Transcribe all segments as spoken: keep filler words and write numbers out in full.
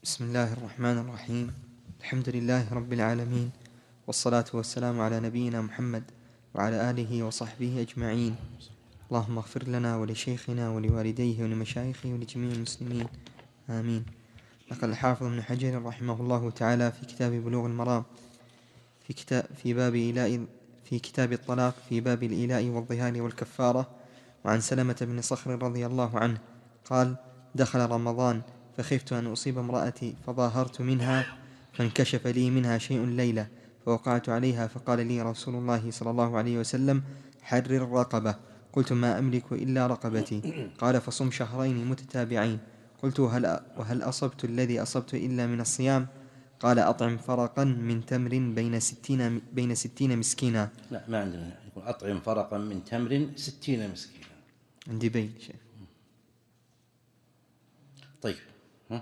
بسم الله الرحمن الرحيم. الحمد لله رب العالمين، والصلاة والسلام على نبينا محمد وعلى آله وصحبه أجمعين. اللهم اغفر لنا ولشيخنا ولوالديه ولمشايخه ولجميع المسلمين، آمين. نقل الحافظ ابن حجر رحمه الله تعالى في كتاب بلوغ المرام في كتاب في باب إيلاء في كتاب الطلاق في باب الإيلاء والظهار والكفارة، وعن سلمة بن صخر رضي الله عنه قال: دخل رمضان فخفت أن أصيب امرأتي فظاهرت منها فانكشف لي منها شيء ليلة فوقعت عليها فقال لي رسول الله صلى الله عليه وسلم: حرر الرقبة. قلت: ما أملك إلا رقبتي. قال: فصم شهرين متتابعين. قلت: وهل, وهل أصبت الذي أصبت إلا من الصيام؟ قال: أطعم فرقا من تمر بين ستين, بين ستين مسكينا. لا، ما عندنا، يقول أطعم فرقا من تمر ستين مسكينا. عندي بين شيء. طيب، ها؟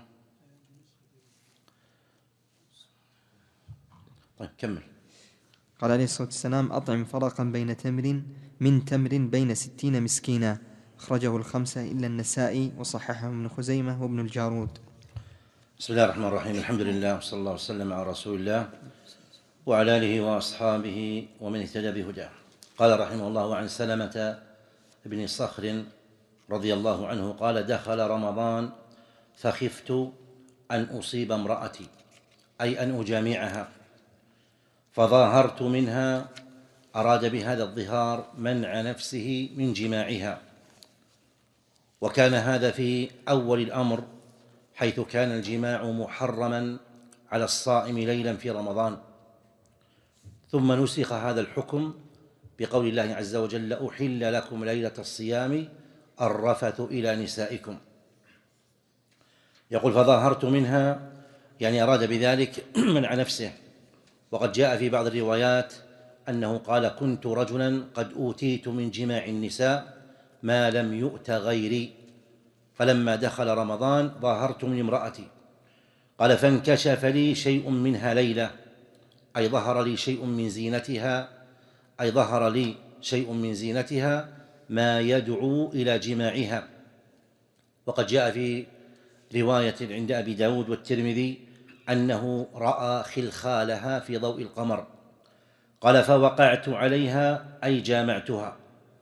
طيب كمل. قال عليه الصلاة والسلام: أطعم فرقا بين تمر من تمر بين ستين مسكينا. أخرجه الخمسة إلا النسائي، وصححه ابن خزيمة وابن الجارود. بسم الله الرحمن الرحيم. الحمد لله، وصلى الله وسلم على رسول الله وعلى آله وأصحابه ومن اهتدى بهداه. قال رحمه الله: وعن سلمة بن صخر رضي الله عنه قال: دخل رمضان فخفت أن أصيب امرأتي، أي أن أجامعها، فظاهرت منها، أراد بهذا الظهار منع نفسه من جماعها، وكان هذا في أول الأمر، حيث كان الجماع محرما على الصائم ليلا في رمضان، ثم نسخ هذا الحكم بقول الله عز وجل: أحل لكم ليلة الصيام الرفث إلى نسائكم. يقول: فظاهرت منها، يعني أراد بذلك منع نفسه. وقد جاء في بعض الروايات أنه قال: كنت رجلا قد أوتيت من جماع النساء ما لم يؤت غيري، فلما دخل رمضان ظاهرت من امرأتي. قال: فانكشف لي شيء منها ليلة، أي ظهر لي شيء من زينتها أي ظهر لي شيء من زينتها ما يدعو إلى جماعها. وقد جاء في رواية عند أبي داود والترمذي أنه رأى خلخالها في ضوء القمر. قال: فوقعت عليها، أي جامعتها.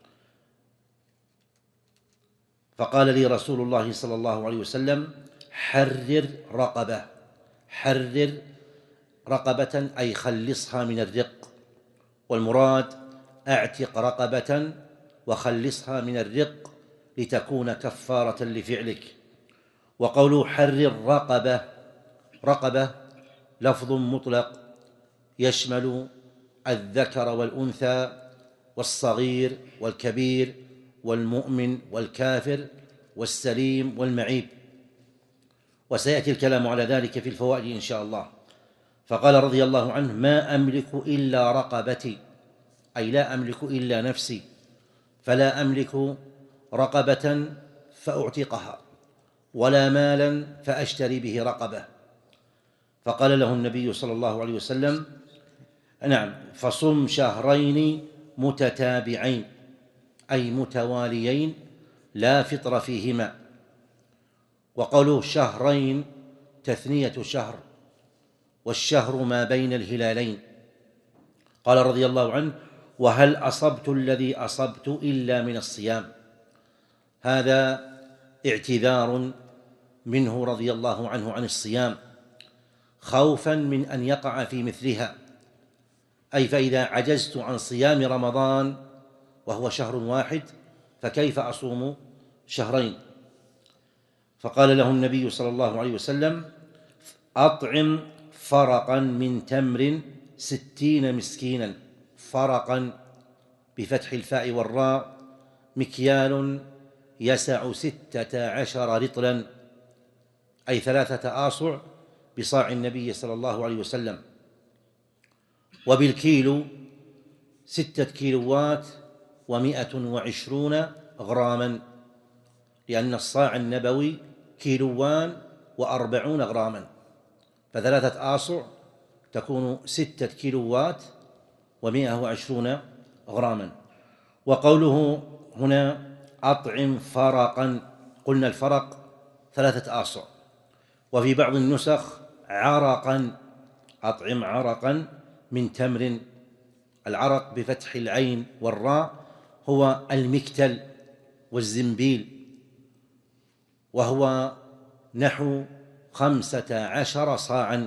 فقال لي رسول الله صلى الله عليه وسلم: حرر رقبة. حرر رقبة أي خلصها من الرق، والمراد اعتق رقبة وخلصها من الرق لتكون كفارة لفعلك. وقوله حرر رقبة، رقبة لفظ مطلق يشمل الذكر والأنثى والصغير والكبير والمؤمن والكافر والسليم والمعيب، وسيأتي الكلام على ذلك في الفوائد إن شاء الله. فقال رضي الله عنه: ما أملك إلا رقبتي، أي لا أملك إلا نفسي، فلا أملك رقبة فأعتقها، ولا مالا فأشتري به رقبة. فقال له النبي صلى الله عليه وسلم: نعم، فصم شهرين متتابعين، أي متواليين لا فطر فيهما. وقوله شهرين تثنية شهر، والشهر ما بين الهلالين. قال رضي الله عنه: وهل أصبت الذي أصبت إلا من الصيام. هذا اعتذار منه رضي الله عنه عن الصيام، خوفا من أن يقع في مثلها، أي فإذا عجزت عن صيام رمضان وهو شهر واحد فكيف أصوم شهرين؟ فقال له النبي صلى الله عليه وسلم: أطعم فرقا من تمر ستين مسكينا. فرقا بفتح الفاء والراء، مكيال يسع ستة عشر رطلا، أي ثلاثة آصع بصاع النبي صلى الله عليه وسلم. وبالكيلو ستة كيلوات ومائة وعشرون غراما، لأن الصاع النبوي كيلوان وأربعون غراما، فثلاثة آصع تكون ستة كيلوات ومائة وعشرون غراما. وقوله هنا أطعم فرقا، قلنا الفرق ثلاثة آصع، وفي بعض النسخ عرقا، أطعم عرقا من تمر. العرق بفتح العين والراء هو المكتل والزنبيل، وهو نحو خمسة عشر صاعا،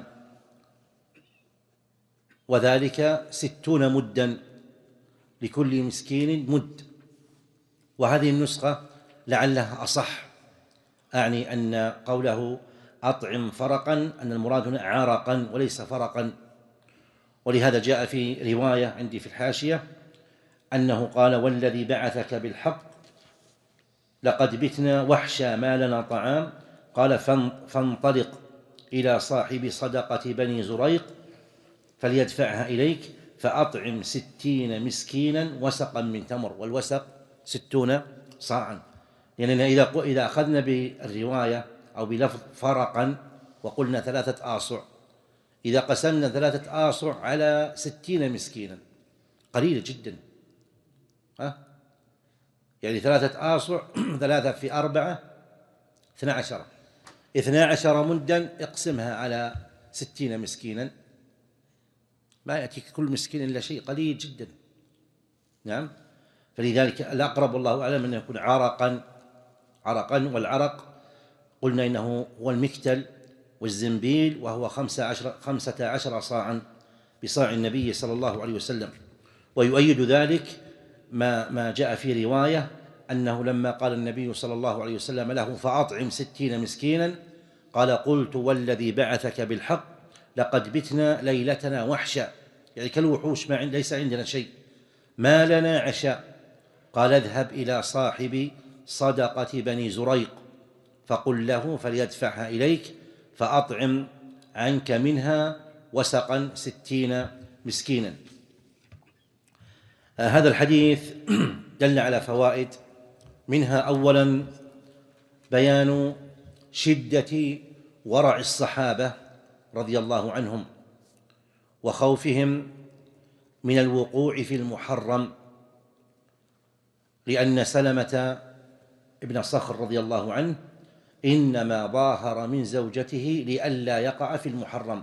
وذلك ستون مدا، لكل مسكين مد. وهذه النسخة لعلها أصح، أعني أن قوله أطعم فرقا أن المراد هنا عرقا وليس فرقا. ولهذا جاء في رواية عندي في الحاشية أنه قال: والذي بعثك بالحق لقد بتنا وحشا ما لنا طعام. قال: فانطلق إلى صاحب صدقة بني زريق فليدفعها إليك فأطعم ستين مسكينا وسقا من تمر، والوسق ستون صاعا. لأننا إذا إذا أخذنا بالرواية أو بلفظ فرقا وقلنا ثلاثة آصع، إذا قسمنا ثلاثة آصع على ستين مسكينا قليل جدا، ها؟ يعني ثلاثة آصع ثلاثة في أربعة اثنا عشر، اثنا عشر مدا اقسمها على ستين مسكينا، ما يأتيك كل مسكين إلا شيء قليل جدا. نعم. فلذلك الأقرب والله أعلم أنه يكون عرقا عرقا والعرق قلنا إنه هو المكتل والزنبيل، وهو خمسة عشر, خمسة عشر صاعا بصاع النبي صلى الله عليه وسلم. ويؤيد ذلك ما, ما جاء في رواية أنه لما قال النبي صلى الله عليه وسلم له فأطعم ستين مسكينا قال: قلت والذي بعثك بالحق لقد بتنا ليلتنا وحشا، يعني كالوحوش، ما ليس عندنا شيء، ما لنا عشاء. قال: اذهب إلى صاحب صدقة بني زريق فقل له فليدفعها إليك فأطعم عنك منها وسقا ستين مسكينا. هذا الحديث دل على فوائد، منها أولا بيان شدة ورع الصحابة رضي الله عنهم وخوفهم من الوقوع في المحرم، لأن سلمة ابن صخر رضي الله عنه إنما ظاهر من زوجته لئلا يقع في المحرم.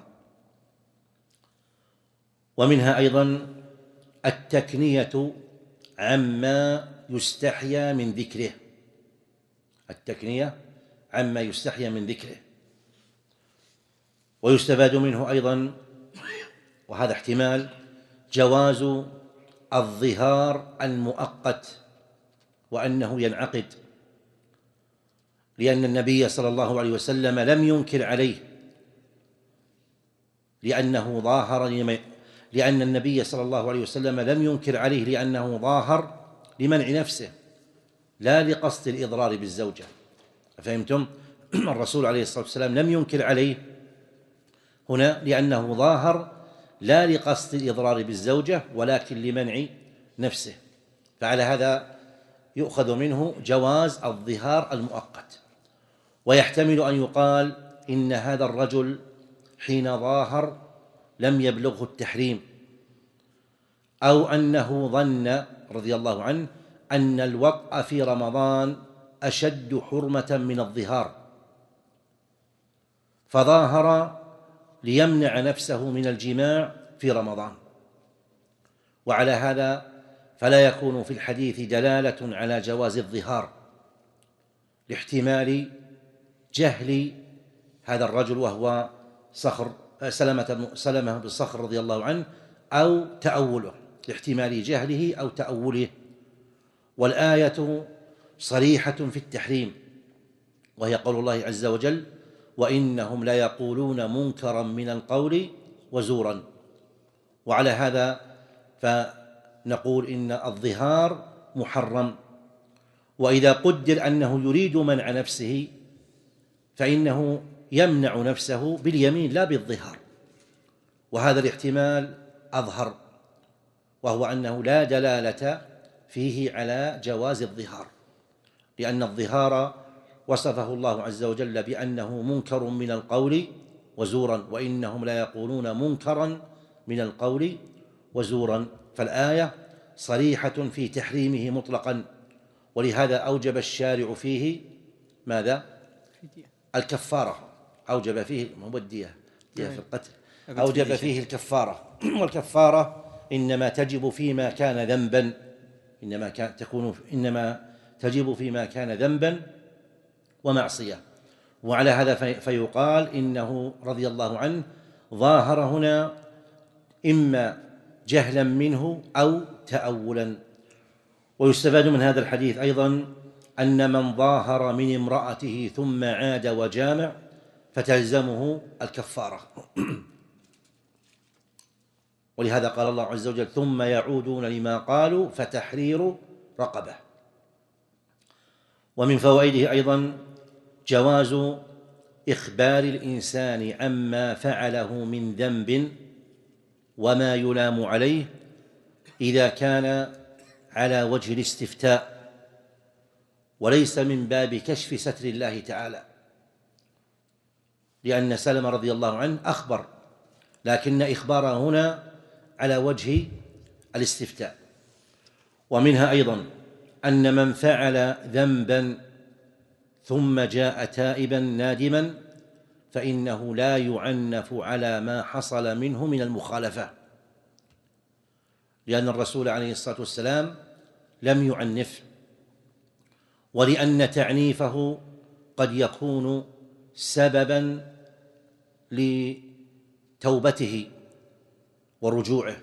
ومنها أيضا التكنية عما يستحيا من ذكره، التكنية عما يستحيا من ذكره. ويستفاد منه أيضا، وهذا احتمال، جواز الظهار المؤقت وأنه ينعقد، لأن النبي صلى الله عليه وسلم لم ينكر عليه لأنه ظاهر لأن النبي صلى الله عليه وسلم لم ينكر عليه لأنه ظاهر لمنع نفسه لا لقصد الإضرار بالزوجة. فهمتم؟ الرسول عليه الصلاة والسلام لم ينكر عليه هنا لأنه ظاهر لا لقصد الإضرار بالزوجة ولكن لمنع نفسه. فعلى هذا يؤخذ منه جواز الظهار المؤقت. ويحتمل أن يقال إن هذا الرجل حين ظاهر لم يبلغه التحريم، أو أنه ظن رضي الله عنه أن الوطأ في رمضان أشد حرمة من الظهار فظاهر ليمنع نفسه من الجماع في رمضان. وعلى هذا فلا يكون في الحديث دلالة على جواز الظهار لاحتمال جهل هذا الرجل وهو صخر سلمة سلمة بن صخر رضي الله عنه، أو تأوله، لاحتمال جهله أو تأوله. والآية صريحة في التحريم، وهي قول الله عز وجل: وإنهم ليقولون منكرا من القول وزورا. وعلى هذا فنقول إن الظهار محرم. وإذا قدر أنه يريد منع نفسه فإنه يمنع نفسه باليمين لا بالظهار، وهذا الاحتمال أظهر، وهو أنه لا دلالة فيه على جواز الظهار، لأن الظهار وصفه الله عز وجل بأنه منكر من القول وزورا، وإنهم لا يقولون منكرا من القول وزورا. فالآية صريحة في تحريمه مطلقا، ولهذا أوجب الشارع فيه ماذا؟ الكفارة، أوجب فيه المودية في القتل، أقول أوجب فيه فيه الكفارة. والكفارة إنما تجب فيما كان ذنبا، إنما كان تكون إنما تجب فيما كان ذنبا ومعصية. وعلى هذا في فيقال إنه رضي الله عنه ظاهر هنا إما جهلا منه أو تأولا. ويستفاد من هذا الحديث أيضا أن من ظاهر من امرأته ثم عاد وجامع فتلزمه الكفارة. ولهذا قال الله عز وجل ثم يعودون لما قالوا فتحرير رقبة. ومن فوائده أيضا جواز إخبار الإنسان عما فعله من ذنب وما يلام عليه إذا كان على وجه الاستفتاء وليس من باب كشف ستر الله تعالى، لأن سلمة رضي الله عنه أخبر، لكن إخباره هنا على وجه الاستفتاء. ومنها أيضا أن من فعل ذنبا ثم جاء تائبا نادما فإنه لا يعنف على ما حصل منه من المخالفة، لأن الرسول عليه الصلاة والسلام لم يعنف، ولأن تعنيفه قد يكون سببا لتوبته ورجوعه.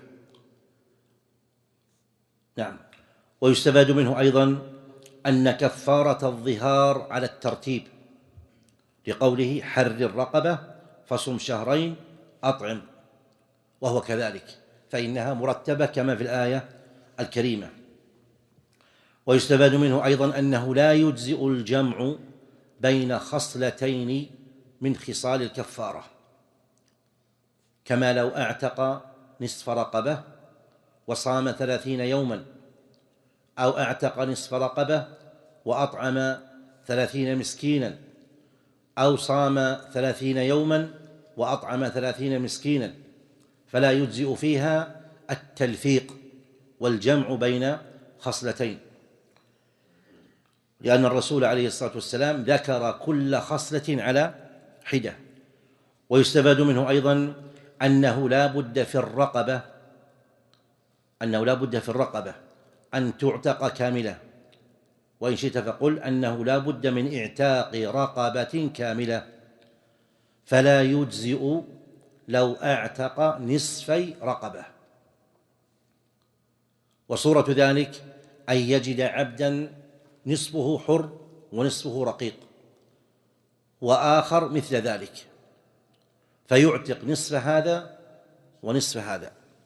نعم. ويستفاد منه أيضا أن كفارة الظهار على الترتيب، لقوله حرر الرقبة فصم شهرين أطعم، وهو كذلك فإنها مرتبة كما في الآية الكريمة. ويستفاد منه أيضا أنه لا يجزئ الجمع بين خصلتين من خصال الكفارة، كما لو أعتق نصف رقبة وصام ثلاثين يوما، أو أعتق نصف رقبة وأطعم ثلاثين مسكينا، أو صام ثلاثين يوما وأطعم ثلاثين مسكينا، فلا يجزئ فيها التلفيق والجمع بين خصلتين، لأن الرسول عليه الصلاة والسلام ذكر كل خصلة على حدة. ويستفاد منه أيضا أنه لا بد في الرقبة أنه لا بد في الرقبة أن تعتق كاملة، وإن شئت فقل أنه لا بد من إعتاق رقبة كاملة، فلا يجزئ لو أعتق نصفي رقبة. وصورة ذلك أن يجد عبدا نصفه حر ونصفه رقيق، وآخر مثل ذلك، فيعتق نصف هذا ونصف هذا،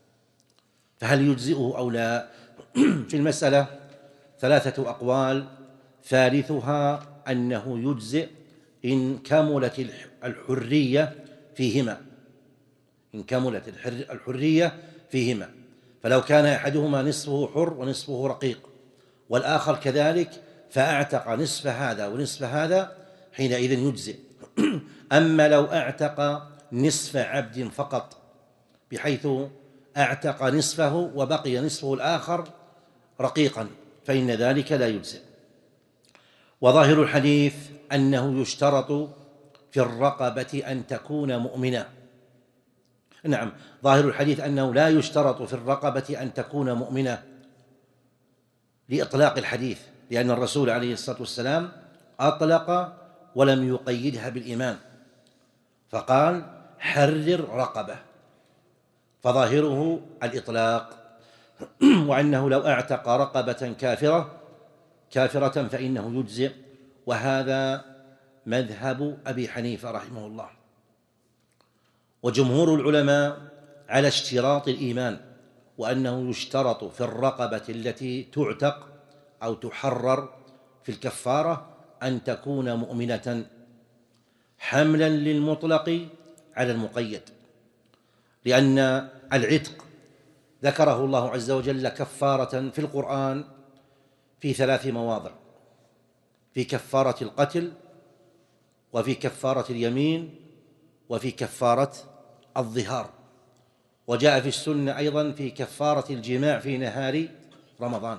فهل يجزئه أو لا؟ في المسألة ثلاثة أقوال، ثالثها أنه يجزئ إن كملت الحرية فيهما إن كملت الحرية فيهما فلو كان أحدهما نصفه حر ونصفه رقيق والآخر كذلك فأعتق نصف هذا ونصف هذا حينئذ يجزئ. أما لو أعتق نصف عبد فقط بحيث أعتق نصفه وبقي نصفه الآخر رقيقا فإن ذلك لا يجزئ. وظاهر الحديث أنه يشترط في الرقبة أن تكون مؤمنة. نعم، ظاهر الحديث أنه لا يشترط في الرقبة أن تكون مؤمنة لإطلاق الحديث، لأن الرسول عليه الصلاة والسلام أطلق ولم يقيدها بالإيمان، فقال حرر رقبة، فظاهره الإطلاق. وأنه لو أعتق رقبة كافرة كافرة فإنه يجزئ، وهذا مذهب أبي حنيفة رحمه الله. وجمهور العلماء على اشتراط الإيمان، وأنه يشترط في الرقبة التي تعتق أو تحرر في الكفارة أن تكون مؤمنة، حملا للمطلق على المقيد، لأن العتق ذكره الله عز وجل كفارة في القرآن في ثلاث مواضع: في كفارة القتل، وفي كفارة اليمين، وفي كفارة الظهار. وجاء في السنة أيضا في كفارة الجماع في نهار رمضان،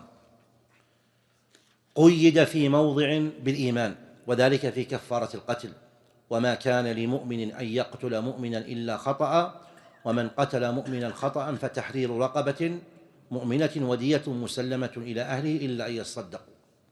قيد في موضع بالإيمان، وذلك في كفارة القتل. وما كان لمؤمن أن يقتل مؤمنا إلا خطأ ومن قتل مؤمنا خطأ فتحرير رقبة مؤمنة ودية مسلمة إلى أهله إلا أن يصدقوا.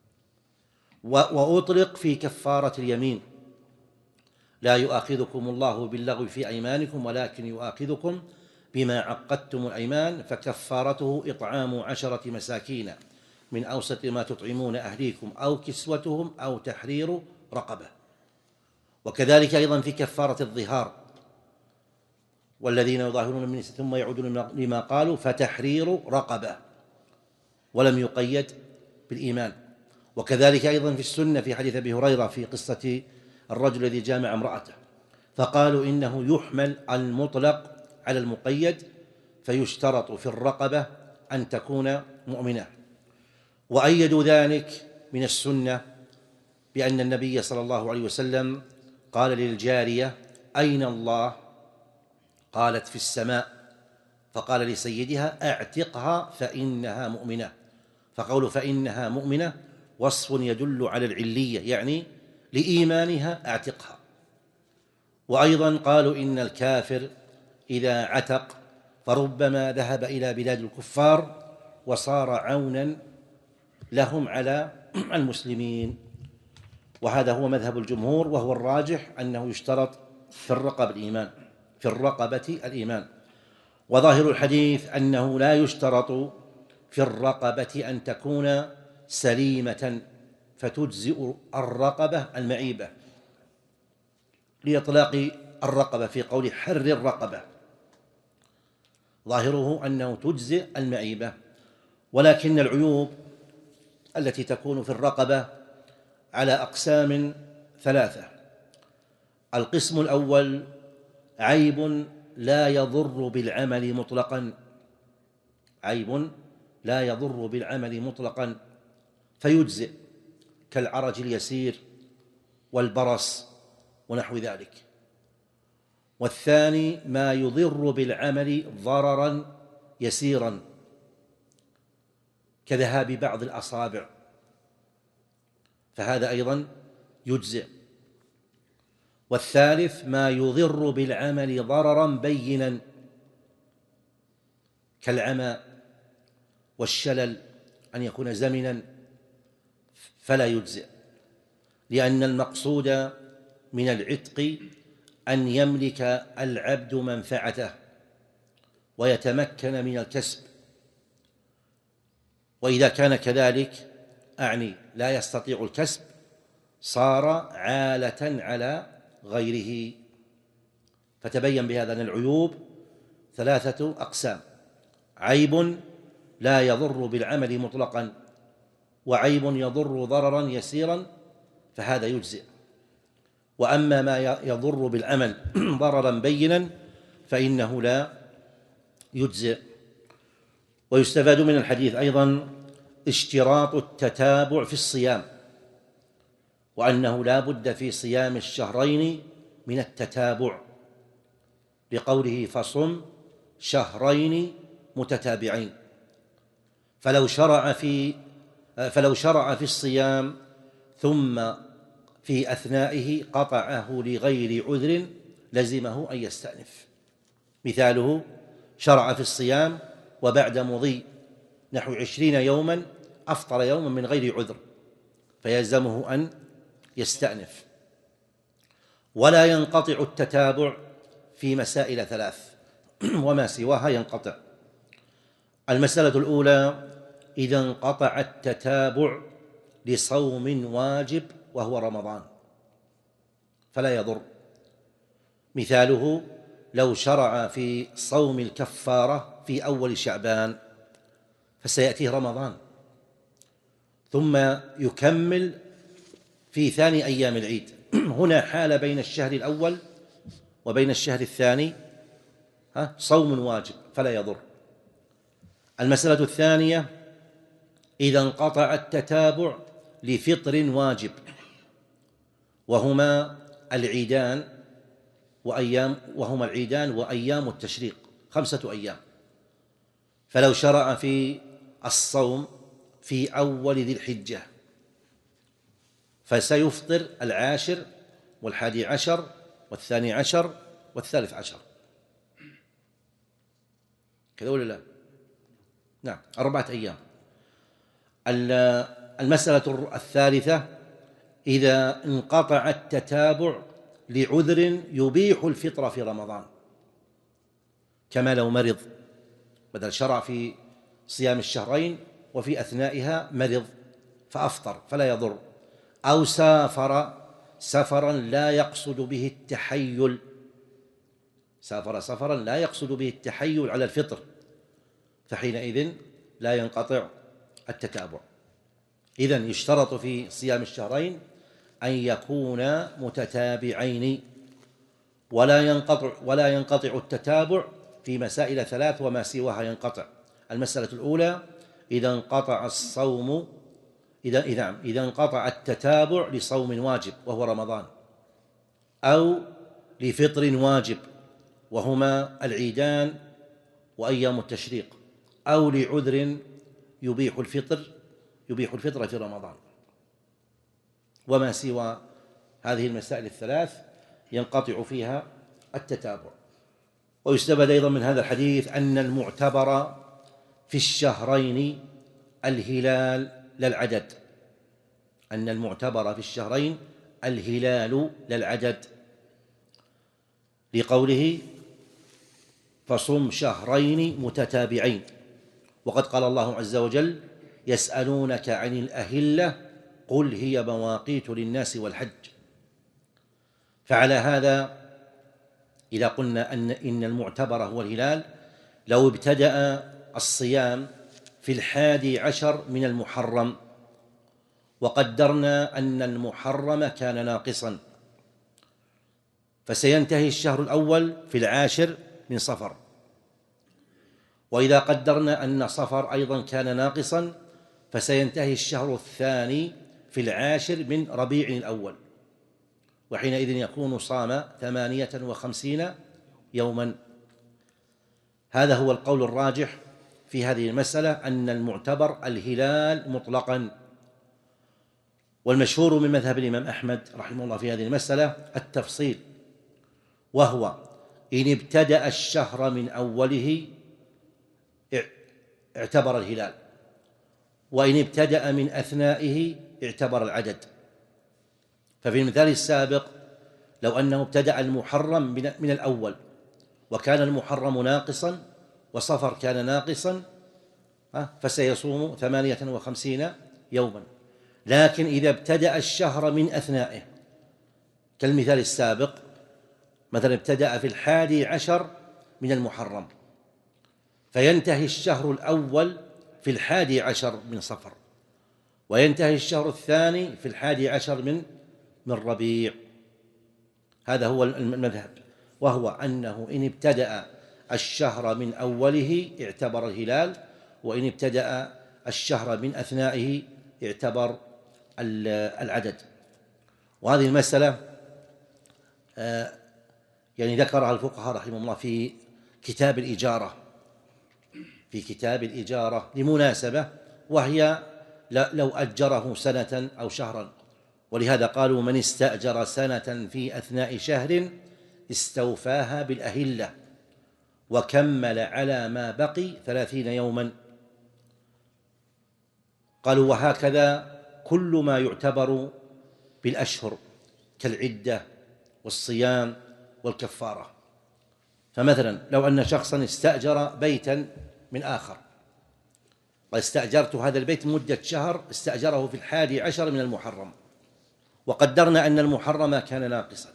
وأطلق في كفارة اليمين: لا يؤاخذكم الله باللغو في أيمانكم ولكن يؤاخذكم بما عقدتم الأيمان فكفارته إطعام عشرة مساكين من أوسط ما تطعمون أهليكم أو كسوتهم أو تحرير رقبة. وكذلك أيضا في كفارة الظهار: والذين يظاهرون من ثم يعودون لما قالوا فتحرير رقبة، ولم يقيد بالإيمان. وكذلك أيضا في السنة في حديث أبي هريرة في قصة الرجل الذي جامع امرأته فقالوا إنه يحمل المطلق على المقيد فيشترط في الرقبة أن تكون مؤمنة. وأيدوا ذلك من السنة بأن النبي صلى الله عليه وسلم قال للجارية: أين الله؟ قالت: في السماء. فقال لسيدها: اعتقها فإنها مؤمنة. فقول فإنها مؤمنة وصف يدل على العلية، يعني لإيمانها اعتقها. وأيضا قالوا إن الكافر إذا عتق فربما ذهب إلى بلاد الكفار وصار عونا لهم على المسلمين. وهذا هو مذهب الجمهور، وهو الراجح أنه يشترط في الرقبة الإيمان في الرقبة الإيمان. وظاهر الحديث أنه لا يشترط في الرقبة أن تكون سليمة فتجزئ الرقبة المعيبة، لإطلاق الرقبة في قول حر الرقبة، ظاهره أنه تجزئ المعيبة. ولكن العيوب التي تكون في الرقبة على أقسام ثلاثة: القسم الأول عيب لا يضر بالعمل مطلقا عيب لا يضر بالعمل مطلقا فيجزئ، كالعرج اليسير والبرص ونحو ذلك. والثاني ما يضر بالعمل ضررا يسيرا، كذهاب بعض الأصابع، فهذا أيضا يجزئ. والثالث ما يضر بالعمل ضررا بينا، كالعمى والشلل، أن يكون زمنا، فلا يجزئ، لأن المقصود من العتق أن يملك العبد منفعته ويتمكن من الكسب. وإذا كان كذلك، أعني لا يستطيع الكسب، صار عالة على غيره. فتبين بهذا أن العيوب ثلاثة أقسام: عيب لا يضر بالعمل مطلقا، وعيب يضر ضررا يسيرا، فهذا يجزئ. وأما ما يضر بالعمل ضررا بينا فإنه لا يجزئ. ويستفاد من الحديث أيضا اشتراط التتابع في الصيام، وأنه لا بد في صيام الشهرين من التتابع، لقوله: فصم شهرين متتابعين. فلو شرع في فلو شرع في الصيام ثم في أثنائه قطعه لغير عذر لزمه أن يستأنف. مثاله: شرع في الصيام وبعد مضي نحو عشرين يوما أفطر يوما من غير عذر، فيلزمه أن يستأنف. ولا ينقطع التتابع في مسائل ثلاث وما سواها ينقطع. المسألة الأولى: إذا انقطع التتابع لصوم واجب وهو رمضان فلا يضر. مثاله: لو شرع في صوم الكفارة في أول شعبان فسيأتيه رمضان ثم يكمل في ثاني أيام العيد، هنا حال بين الشهر الأول وبين الشهر الثاني صوم واجب فلا يضر. المسألة الثانية: إذا انقطع التتابع لفطر واجب، وهما العيدان وأيام وهما العيدان وأيام التشريق خمسة أيام، فلو شرع في الصوم في أول ذي الحجة فسيفطر العاشر والحادي عشر والثاني عشر والثالث عشر، كذا ولا لا؟ نعم، أربعة أيام. المسألة الثالثة: إذا انقطع التتابع لعذر يبيح الفطر في رمضان، كما لو مرض، بدل شرع في صيام الشهرين وفي أثنائها مرض فأفطر فلا يضر، أو سافر سفرا لا يقصد به التحيل، سافر سفرا لا يقصد به التحيل على الفطر، فحينئذ لا ينقطع التتابع. إذن يشترط في صيام الشهرين أن يكونا متتابعين، ولا ينقطع ولا ينقطع التتابع في مسائل ثلاث وما سواها ينقطع. المسألة الأولى: إذا انقطع الصوم إذا إذا إذا انقطع التتابع لصوم واجب وهو رمضان، أو لفطر واجب وهما العيدان وأيام التشريق، أو لعذر يبيح الفطر يبيح الفطر في رمضان. وما سوى هذه المسائل الثلاث ينقطع فيها التتابع. ويستفاد أيضا من هذا الحديث أن المعتبر في الشهرين الهلال لا العدد، أن المعتبر في الشهرين الهلال لا العدد، لقوله: فصم شهرين متتابعين. وقد قال الله عز وجل: يسألونك عن الأهلة قل هي مواقيت للناس والحج. فعلى هذا إذا قلنا أن إن المعتبر هو الهلال، لو ابتدأ الصيام في الحادي عشر من المحرم وقدرنا أن المحرم كان ناقصا، فسينتهي الشهر الأول في العاشر من صفر، وإذا قدرنا أن صفر أيضا كان ناقصا فسينتهي الشهر الثاني في العاشر من ربيع الأول، وحينئذ يكون صام ثمانية وخمسين يوما. هذا هو القول الراجح في هذه المسألة، أن المعتبر الهلال مطلقا. والمشهور من مذهب الإمام أحمد رحمه الله في هذه المسألة التفصيل، وهو: إن ابتدأ الشهر من أوله اعتبر الهلال، وإن ابتدأ من أثنائه اعتبر العدد. ففي المثال السابق لو أنه ابتدأ المحرم من الأول وكان المحرم ناقصا وصفر كان ناقصا فسيصوم ثمانية وخمسين يوما. لكن إذا ابتدأ الشهر من أثنائه كالمثال السابق، مثلا ابتدأ في الحادي عشر من المحرم فينتهي الشهر الأول في الحادي عشر من صفر، وينتهي الشهر الثاني في الحادي عشر من من ربيع. هذا هو المذهب، وهو أنه إن ابتدأ الشهر من أوله اعتبر الهلال، وإن ابتدأ الشهر من أثنائه اعتبر العدد. وهذه المسألة يعني ذكرها الفقهاء رحمهم الله في كتاب الإجارة في كتاب الإجارة لمناسبة، وهي لو أجره سنة أو شهرا، ولهذا قالوا: من استأجر سنة في أثناء شهر استوفاها بالأهلة وكمل على ما بقي ثلاثين يوما. قالوا: وهكذا كل ما يعتبر بالأشهر كالعدة والصيام والكفارة. فمثلا لو أن شخصا استأجر بيتا من آخر، قد استأجرت هذا البيت مدة شهر، استأجره في الحادي عشر من المحرم، وقدرنا أن المحرم كان ناقصا،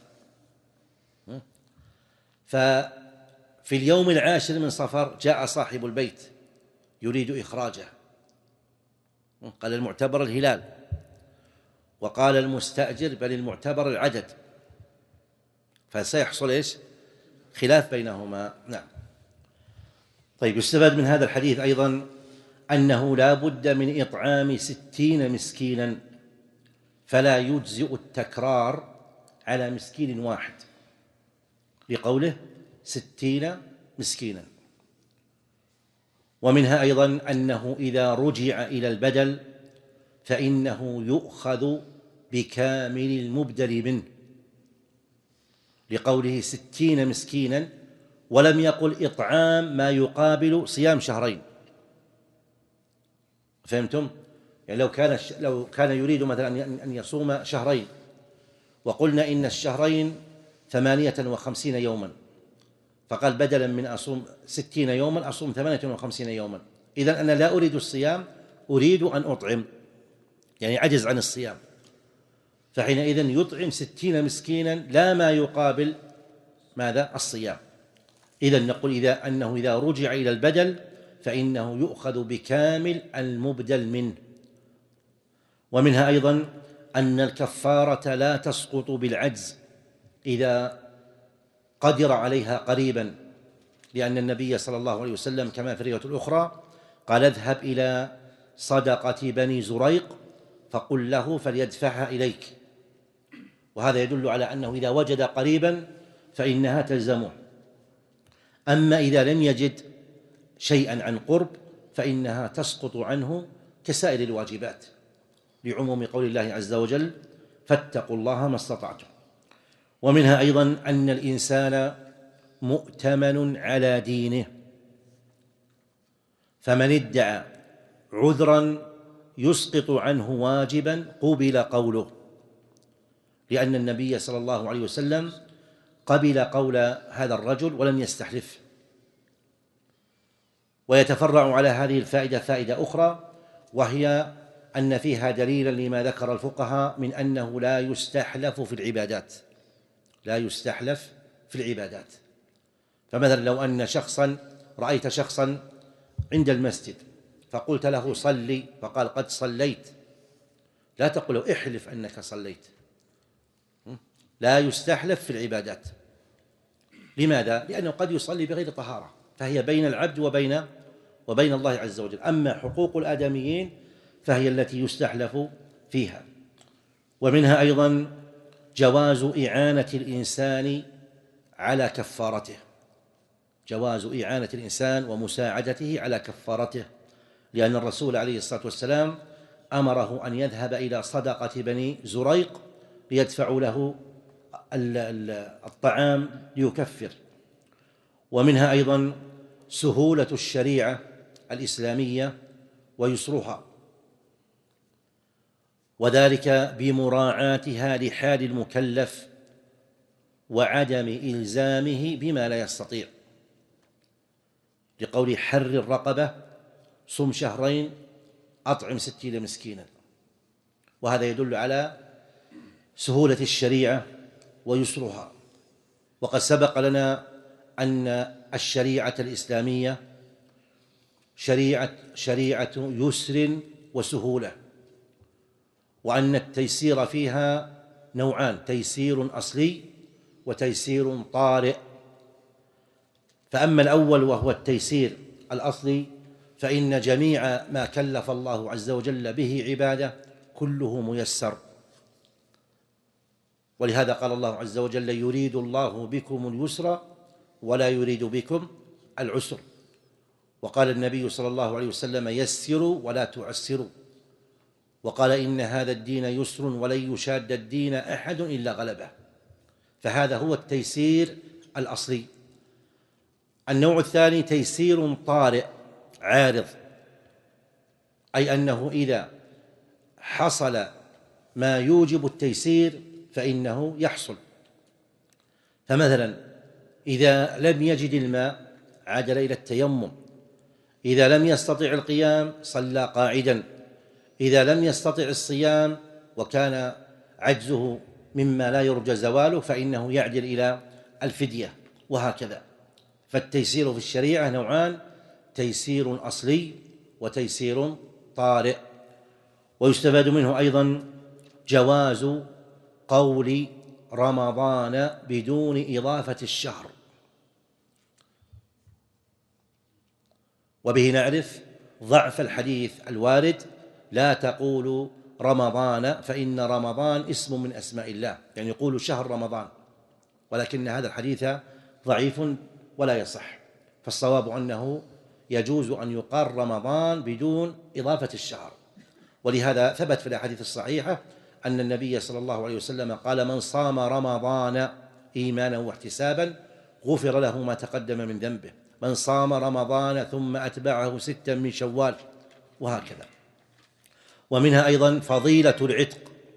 ففي اليوم العاشر من صفر جاء صاحب البيت يريد إخراجه، قال المعتبر الهلال، وقال المستأجر بل المعتبر العدد، فسيحصل إيش؟ خلاف بينهما. نعم. طيب، يستفاد من هذا الحديث أيضا أنه لا بد من إطعام ستين مسكينا، فلا يجزئ التكرار على مسكين واحد، لقوله ستين مسكينا. ومنها أيضا أنه إذا رجع إلى البدل فإنه يؤخذ بكامل المبدل منه، لقوله ستين مسكينا، ولم يقل إطعام ما يقابل صيام شهرين. فهمتم؟ يعني لو كان لو كان يريد مثلا أن يصوم شهرين، وقلنا إن الشهرين ثمانية وخمسين يوما، فقال بدلا من أصوم ستين يوما أصوم ثمانية وخمسين يوما، إذن أنا لا أريد الصيام، أريد أن أطعم، يعني عجز عن الصيام، فحينئذ يطعم ستين مسكينا لا ما يقابل ماذا؟ الصيام. إذن نقول إذا أنه إذا رجع إلى البدل فإنه يؤخذ بكامل المبدل منه. ومنها أيضا أن الكفارة لا تسقط بالعجز إذا قدر عليها قريبا، لأن النبي صلى الله عليه وسلم كما في الرواية الأخرى قال اذهب إلى صدقة بني زريق فقل له فليدفعها إليك، وهذا يدل على أنه إذا وجد قريبا فإنها تلزمه. أما إذا لم يجد شيئا عن قرب فإنها تسقط عنه كسائر الواجبات، لعموم قول الله عز وجل فاتقوا الله ما استطعتم. ومنها أيضا أن الإنسان مؤتمن على دينه، فمن ادعى عذرا يسقط عنه واجبا قبل قوله، لأن النبي صلى الله عليه وسلم قبل قول هذا الرجل ولم يستحلف. ويتفرع على هذه الفائدة فائدة أخرى، وهي أن فيها دليلا لما ذكر الفقهاء من أنه لا يستحلف في العبادات، لا يستحلف في العبادات. فمثلا لو أن شخصا رأيت شخصا عند المسجد فقلت له صلي فقال قد صليت، لا تقول له احلف أنك صليت، لا يستحلف في العبادات. لماذا؟ لأنه قد يصلي بغير طهارة، فهي بين العبد وبين وبين الله عز وجل. أما حقوق الآدميين فهي التي يستحلف فيها. ومنها أيضا جواز إعانة الإنسان على كفارته، جواز إعانة الإنسان ومساعدته على كفارته، لأن الرسول عليه الصلاة والسلام أمره أن يذهب إلى صدقة بني زريق ليدفعوا له الطعام ليكفر. ومنها أيضا سهولة الشريعة الإسلامية ويسرها، وذلك بمراعاتها لحال المكلف وعدم إلزامه بما لا يستطيع، لقول حر الرقبة صم شهرين أطعم ستين مسكينا، وهذا يدل على سهولة الشريعة ويسرها. وقد سبق لنا أن الشريعة الإسلامية شريعة شريعة يسر وسهولة، وأن التيسير فيها نوعان: تيسير أصلي وتيسير طارئ. فأما الأول وهو التيسير الأصلي فإن جميع ما كلف الله عز وجل به عباده كله ميسر، ولهذا قال الله عز وجل يريد الله بكم اليسر ولا يريد بكم العسر. وقال النبي صلى الله عليه وسلم يسروا ولا تعسروا، وقال إن هذا الدين يسر ولن يشاد الدين أحد إلا غلبه. فهذا هو التيسير الأصلي. النوع الثاني تيسير طارئ عارض، أي أنه إذا حصل ما يوجب التيسير فإنه يحصل. فمثلا إذا لم يجد الماء عدل إلى التيمم، إذا لم يستطع القيام صلى قاعدا، إذا لم يستطع الصيام وكان عجزه مما لا يرجى زواله فإنه يعدل إلى الفدية، وهكذا. فالتيسير في الشريعة نوعان: تيسير أصلي وتيسير طارئ. ويستفاد منه أيضا جواز قول رمضان بدون إضافة الشهر، وبه نعرف ضعف الحديث الوارد لا تقولوا رمضان فإن رمضان اسم من أسماء الله، يعني يقول شهر رمضان، ولكن هذا الحديث ضعيف ولا يصح. فالصواب أنه يجوز أن يقال رمضان بدون إضافة الشهر. ولهذا ثبت في الأحاديث الصحيحة أن النبي صلى الله عليه وسلم قال من صام رمضان إيمانا واحتسابا غفر له ما تقدم من ذنبه. من صام رمضان ثم أتبعه ستا من شوال، وهكذا. ومنها أيضا فضيلة العتق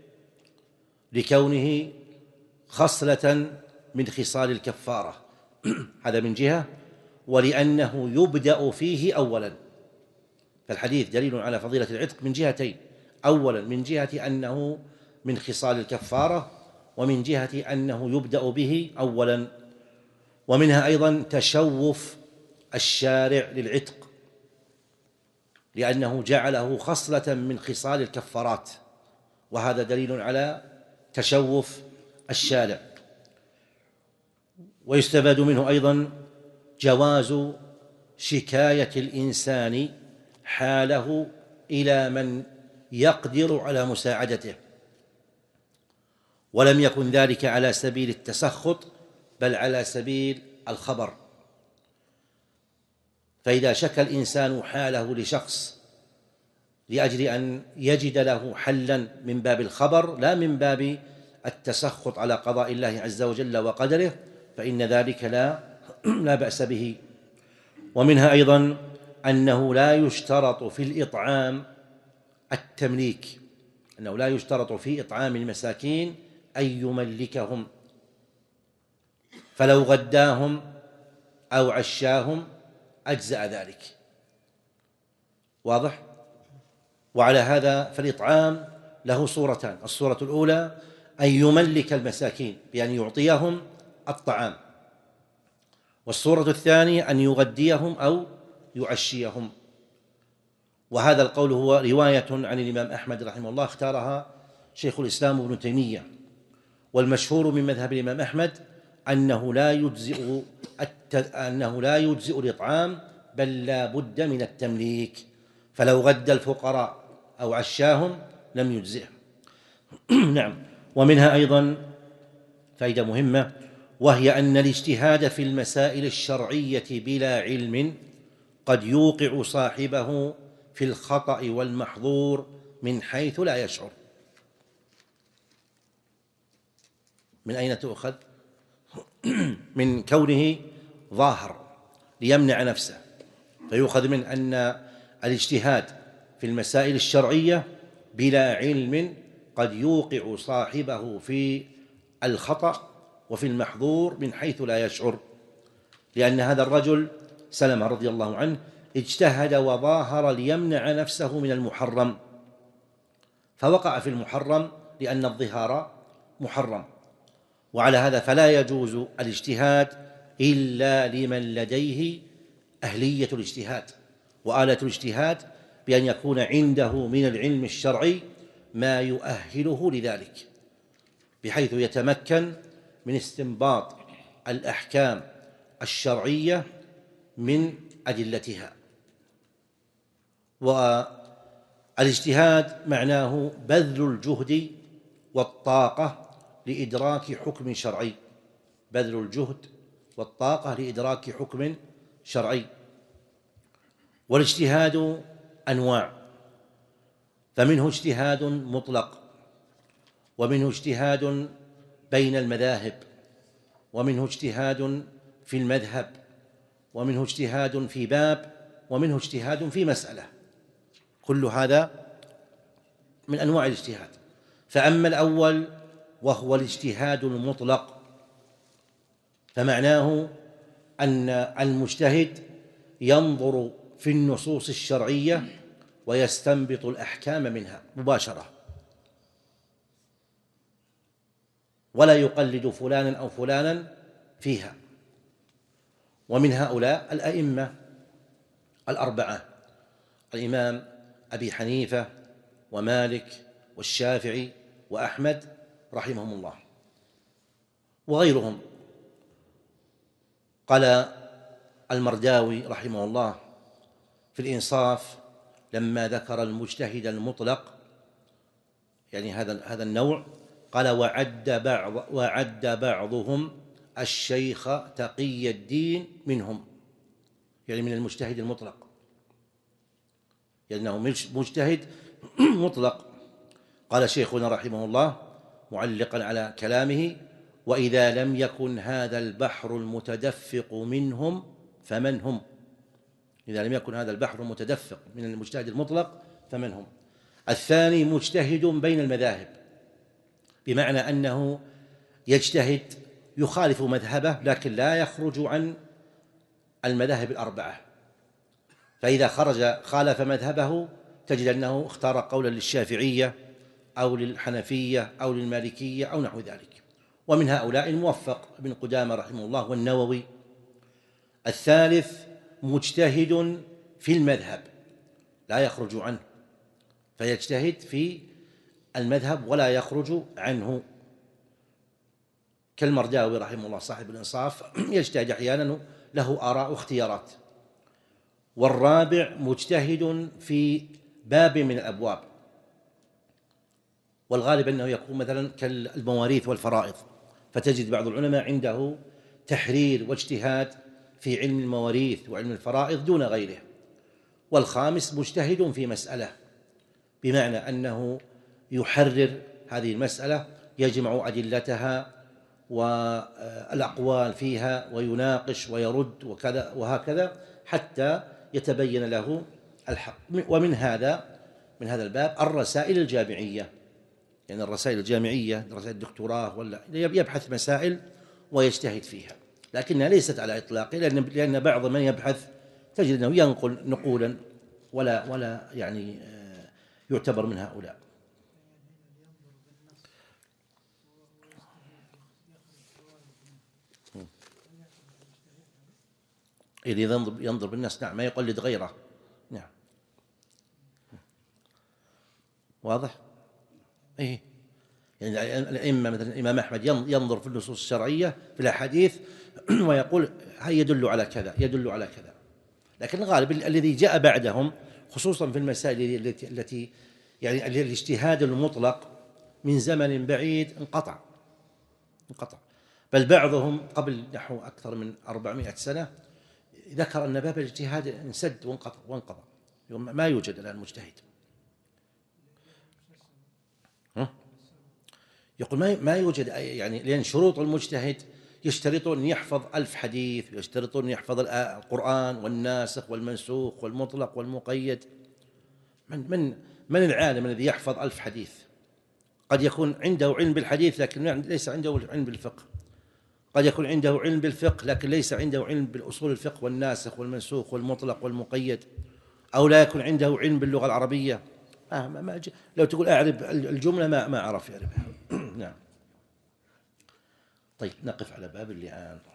لكونه خصلة من خصال الكفارة، هذا من جهة، ولأنه يبدأ فيه أولا، فالحديث دليل على فضيلة العتق من جهتين: أولا من جهة أنه من خصال الكفارة، ومن جهة أنه يبدأ به أولا. ومنها أيضا تشوف الشارع للعتق، لأنه جعله خصلة من خصال الكفارات، وهذا دليل على تشوف الشارع. ويستفاد منه أيضا جواز شكاية الإنسان حاله إلى من يقدر على مساعدته، ولم يكن ذلك على سبيل التسخط بل على سبيل الخبر. فإذا شكى الإنسان حاله لشخص لأجل أن يجد له حلا من باب الخبر لا من باب التسخط على قضاء الله عز وجل وقدره، فإن ذلك لا لا بأس به. ومنها أيضا أنه لا يشترط في الإطعام التمليك، أنه لا يشترط في إطعام المساكين أن يملكهم، فلو غداهم أو عشاهم أجزأ ذلك. واضح؟ وعلى هذا فالإطعام له صورتان: الصورة الأولى أن يملك المساكين بأن يعطيهم الطعام، والصورة الثانية أن يغديهم أو يعشيهم. وهذا القول هو رواية عن الإمام أحمد رحمه الله، اختارها شيخ الإسلام ابن تيمية. والمشهور من مذهب الإمام أحمد أنه لا يجزئ أنه لا يجزئ الإطعام، بل لا بد من التمليك، فلو غدى الفقراء أو عشاهم لم يجزئه. نعم. ومنها أيضا فائدة مهمة، وهي أن الاجتهاد في المسائل الشرعية بلا علم قد يوقع صاحبه في الخطأ والمحظور من حيث لا يشعر. من أين تؤخذ؟ من كونه ظاهر ليمنع نفسه، فيؤخذ من أن الاجتهاد في المسائل الشرعية بلا علم قد يوقع صاحبه في الخطأ وفي المحظور من حيث لا يشعر، لأن هذا الرجل سلمة رضي الله عنه اجتهد وظاهر ليمنع نفسه من المحرم، فوقع في المحرم لأن الظهار محرم. وعلى هذا فلا يجوز الاجتهاد إلا لمن لديه أهلية الاجتهاد وآلة الاجتهاد، بأن يكون عنده من العلم الشرعي ما يؤهله لذلك، بحيث يتمكن من استنباط الأحكام الشرعية من أدلتها. والاجتهاد معناه بذل الجهد والطاقة لإدراك حكم شرعي، بذل الجهد والطاقة لإدراك حكم شرعي. والاجتهاد أنواع، فمنه اجتهاد مطلق، ومنه اجتهاد بين المذاهب، ومنه اجتهاد في المذهب، ومنه اجتهاد في باب، ومنه اجتهاد في مسألة. كل هذا من أنواع الاجتهاد. فأما الأول وهو الاجتهاد المطلق، فمعناه أن المجتهد ينظر في النصوص الشرعية ويستنبط الأحكام منها مباشرة، ولا يقلد فلانا أو فلانا فيها. ومن هؤلاء الأئمة الأربعة: الإمام أبي حنيفة ومالك والشافعي وأحمد رحمهم الله، وغيرهم. قال المرداوي رحمه الله في الإنصاف لما ذكر المجتهد المطلق، يعني هذا هذا النوع، قال: وعد بعض وعد بعضهم الشيخ تقي الدين منهم، يعني من المجتهد المطلق، لأنه يعني مجتهد مطلق. قال شيخنا رحمه الله معلقا على كلامه: وإذا لم يكن هذا البحر المتدفق منهم فمن هم؟ إذا لم يكن هذا البحر المتدفق من المجتهد المطلق فمن هم؟ الثاني مجتهد بين المذاهب، بمعنى أنه يجتهد يخالف مذهبه لكن لا يخرج عن المذاهب الأربعة، فإذا خرج خالف مذهبه تجد أنه اختار قولا للشافعية أو للحنفية أو للمالكية أو نحو ذلك، ومن هؤلاء الموفق ابن قدامة رحمه الله والنووي. الثالث مجتهد في المذهب لا يخرج عنه، فيجتهد في المذهب ولا يخرج عنه، كالمرداوي رحمه الله صاحب الإنصاف يجتهد أحيانا له آراء واختيارات. والرابع مجتهد في باب من الأبواب، والغالب أنه يكون مثلا كالمواريث والفرائض، فتجد بعض العلماء عنده تحرير واجتهاد في علم المواريث وعلم الفرائض دون غيره. والخامس مجتهد في مسألة، بمعنى أنه يحرر هذه المسألة، يجمع أدلتها والأقوال فيها ويناقش ويرد وكذا وهكذا حتى يتبين له الحق. ومن هذا من هذا الباب الرسائل الجامعية، يعني الرسائل الجامعية رسائل الدكتوراه ولا يبحث مسائل ويجتهد فيها، لكنها ليست على إطلاقه، لأن لأن بعض من يبحث تجد أنه ينقل نقولا ولا ولا يعني يعتبر من هؤلاء. إذا ينظر ينظر بالناس نعم، ما يقلد غيره، نعم واضح. إيه يعني الأئمة مثلا الإمام أحمد ينظر في النصوص الشرعية في الأحاديث ويقول هي يدل على كذا يدل على كذا، لكن الغالب الذي جاء بعدهم خصوصا في المسائل التي التي يعني الاجتهاد المطلق من زمن بعيد انقطع انقطع بل بعضهم قبل نحو أكثر من أربعمائة سنة ذكر أن باب الاجتهاد انسد وانقطع وانقضى، ما يوجد الآن مجتهد. يقول ما ما يوجد يعني، لأن شروط المجتهد يشترطون أن يحفظ ألف حديث، يشترطون أن يحفظ القرآن والناسخ والمنسوخ والمطلق والمقيد. من من من العالم الذي يحفظ ألف حديث؟ قد يكون عنده علم بالحديث لكن ليس عنده علم بالفقه، قد يكون عنده علم بالفقه لكن ليس عنده علم بالأصول الفقه والناسخ والمنسوخ والمطلق والمقيد، أو لا يكون عنده علم باللغة العربية. آه ما ما لو تقول أعرف الجملة ما ما عرف يعرفها. نعم. طيب نقف على باب اللعان.